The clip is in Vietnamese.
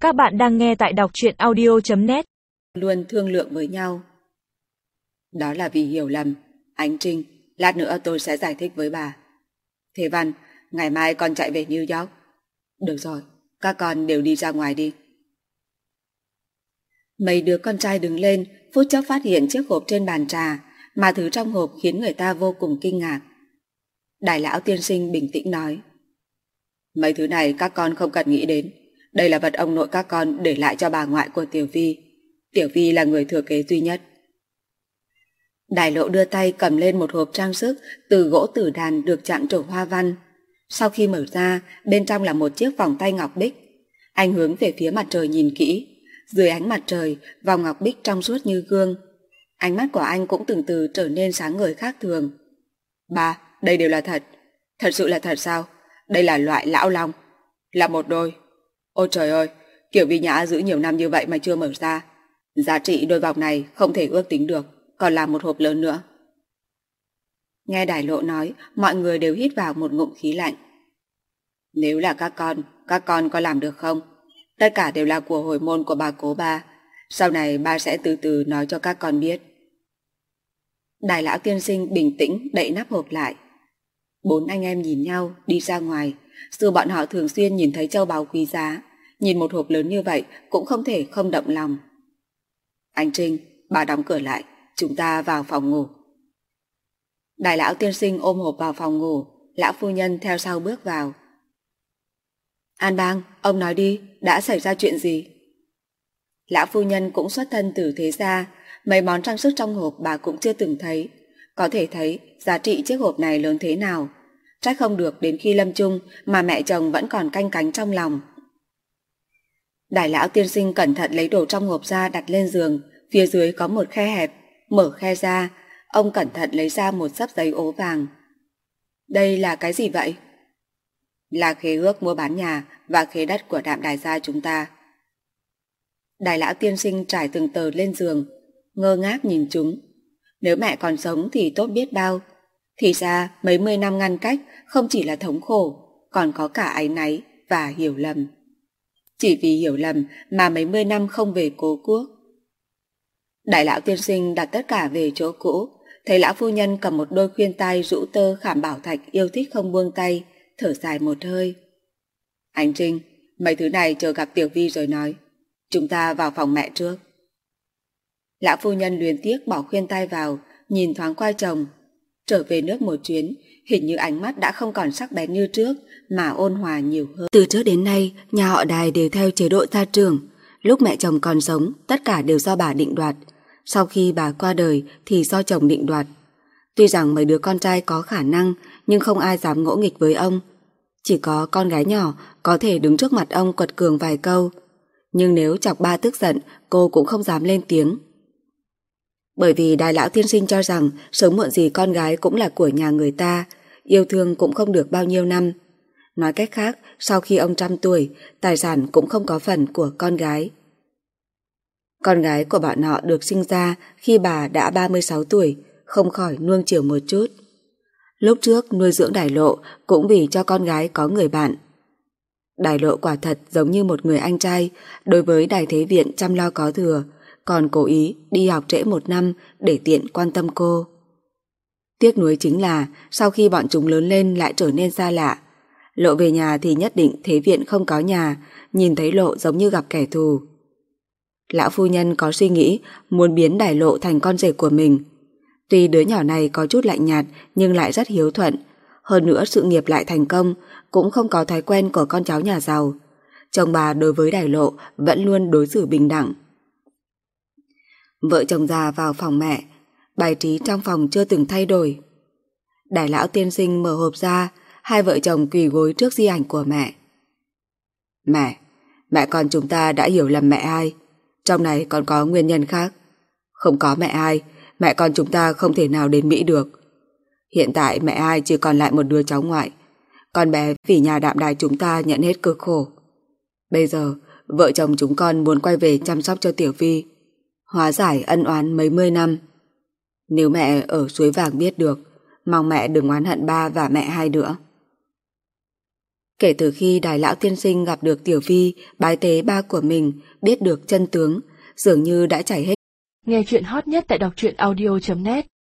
Các bạn đang nghe tại đọc truyện audio.net. Luôn thương lượng với nhau. Đó là vì hiểu lầm. Ánh Trinh, lát nữa tôi sẽ giải thích với bà. Thế Văn, ngày mai con chạy về New York. Được rồi, các con đều đi ra ngoài đi. Mấy đứa con trai đứng lên, phút chốc phát hiện chiếc hộp trên bàn trà, mà thứ trong hộp khiến người ta vô cùng kinh ngạc. Đại lão tiên sinh bình tĩnh nói: mấy thứ này các con không cần nghĩ đến. Đây là vật ông nội các con để lại cho bà ngoại của Tiểu Vi. Tiểu Vi là người thừa kế duy nhất. Đại Lộ đưa tay cầm lên một hộp trang sức từ gỗ tử đàn được chạm trổ hoa văn. Sau khi mở ra, bên trong là một chiếc vòng tay ngọc bích. Anh hướng về phía mặt trời nhìn kỹ. Dưới ánh mặt trời, vòng ngọc bích trong suốt như gương. Ánh mắt của anh cũng từng từ trở nên sáng ngời khác thường. Ba, đây đều là thật. Thật sự là thật sao? Đây là loại lão long. Là một đôi. Ôi trời ơi, Kiểu Vi Nhã giữ nhiều năm như vậy mà chưa mở ra. Giá trị đôi vòng này không thể ước tính được, còn là một hộp lớn nữa. Nghe Đại Lộ nói, mọi người đều hít vào một ngụm khí lạnh. Nếu là các con có làm được không? Tất cả đều là của hồi môn của bà cố ba. Sau này ba sẽ từ từ nói cho các con biết. Đại lão tiên sinh bình tĩnh đậy nắp hộp lại. Bốn anh em nhìn nhau đi ra ngoài. Dù bọn họ thường xuyên nhìn thấy châu báu quý giá, nhìn một hộp lớn như vậy cũng không thể không động lòng. Anh Trinh, bà đóng cửa lại, chúng ta vào phòng ngủ. Đại lão tiên sinh ôm hộp vào phòng ngủ, lão phu nhân theo sau bước vào. An Bang, ông nói đi, đã xảy ra chuyện gì? Lão phu nhân cũng xuất thân từ thế gia, mấy món trang sức trong hộp bà cũng chưa từng thấy. Có thể thấy giá trị chiếc hộp này lớn thế nào. Trách không được đến khi lâm chung mà mẹ chồng vẫn còn canh cánh trong lòng. Đại lão tiên sinh cẩn thận lấy đồ trong hộp ra đặt lên giường. Phía dưới có một khe hẹp. Mở khe ra, ông cẩn thận lấy ra một xấp giấy ố vàng. Đây là cái gì vậy? Là khế ước mua bán nhà và khế đất của Đạm Đài gia chúng ta. Đại lão tiên sinh trải từng tờ lên giường, ngơ ngác nhìn chúng. Nếu mẹ còn sống thì tốt biết bao. Thì ra mấy mươi năm ngăn cách không chỉ là thống khổ, còn có cả áy náy và hiểu lầm. Chỉ vì hiểu lầm mà mấy mươi năm không về cố quốc. Đại lão tiên sinh đặt tất cả về chỗ cũ, thấy lão phu nhân cầm một đôi khuyên tai rũ tơ khảm bảo thạch yêu thích không buông tay, thở dài một hơi. Anh Trinh, mấy thứ này chờ gặp Tiểu Vi rồi nói. Chúng ta vào phòng mẹ trước. Lão phu nhân luyến tiếc bỏ khuyên tai vào, nhìn thoáng qua chồng. Trở về nước một chuyến, hình như ánh mắt đã không còn sắc bén như trước, mà ôn hòa nhiều hơn. Từ trước đến nay, nhà họ Đài đều theo chế độ gia trưởng. Lúc mẹ chồng còn sống, tất cả đều do bà định đoạt. Sau khi bà qua đời thì do chồng định đoạt. Tuy rằng mấy đứa con trai có khả năng, nhưng không ai dám ngỗ nghịch với ông. Chỉ có con gái nhỏ có thể đứng trước mặt ông quật cường vài câu. Nhưng nếu chọc ba tức giận, cô cũng không dám lên tiếng. Bởi vì Đại lão tiên sinh cho rằng sớm muộn gì con gái cũng là của nhà người ta, yêu thương cũng không được bao nhiêu năm. Nói cách khác, sau khi ông 100 tuổi, tài sản cũng không có phần của con gái. Con gái của bọn họ được sinh ra khi bà đã 36 tuổi, không khỏi nuông chiều một chút. Lúc trước nuôi dưỡng Đại Lộ cũng vì cho con gái có người bạn. Đại Lộ quả thật giống như một người anh trai, đối với Đài Thế Viện chăm lo có thừa, còn cố ý đi học trễ 1 năm để tiện quan tâm cô. Tiếc nuối chính là sau khi bọn chúng lớn lên lại trở nên xa lạ. Lộ về nhà thì nhất định Thế Viện không có nhà, nhìn thấy Lộ giống như gặp kẻ thù. Lão phu nhân có suy nghĩ muốn biến Đại Lộ thành con rể của mình. Tuy đứa nhỏ này có chút lạnh nhạt nhưng lại rất hiếu thuận, hơn nữa sự nghiệp lại thành công, cũng không có thói quen của con cháu nhà giàu. Chồng bà đối với Đại Lộ vẫn luôn đối xử bình đẳng. Vợ chồng già vào phòng mẹ, bài trí trong phòng chưa từng thay đổi. Đại lão tiên sinh mở hộp ra, hai vợ chồng quỳ gối trước di ảnh của mẹ. Mẹ con chúng ta đã hiểu lầm mẹ hai. Trong này còn có nguyên nhân khác. Không có mẹ hai, mẹ con chúng ta không thể nào đến Mỹ được. Hiện tại mẹ hai chỉ còn lại một đứa cháu ngoại. Con bé vì nhà Đạm Đài chúng ta nhận hết cực khổ. Bây giờ, vợ chồng chúng con muốn quay về chăm sóc cho Tiểu Vi, hóa giải ân oán mấy mươi năm. Nếu mẹ ở Suối Vàng biết được, mong mẹ đừng oán hận ba và mẹ hai nữa. Kể từ khi Đại lão tiên sinh gặp được Tiểu Phi, bái tế ba của mình, biết được chân tướng, dường như đã chảy hết. Nghe chuyện hot nhất tại đọc truyện audio.net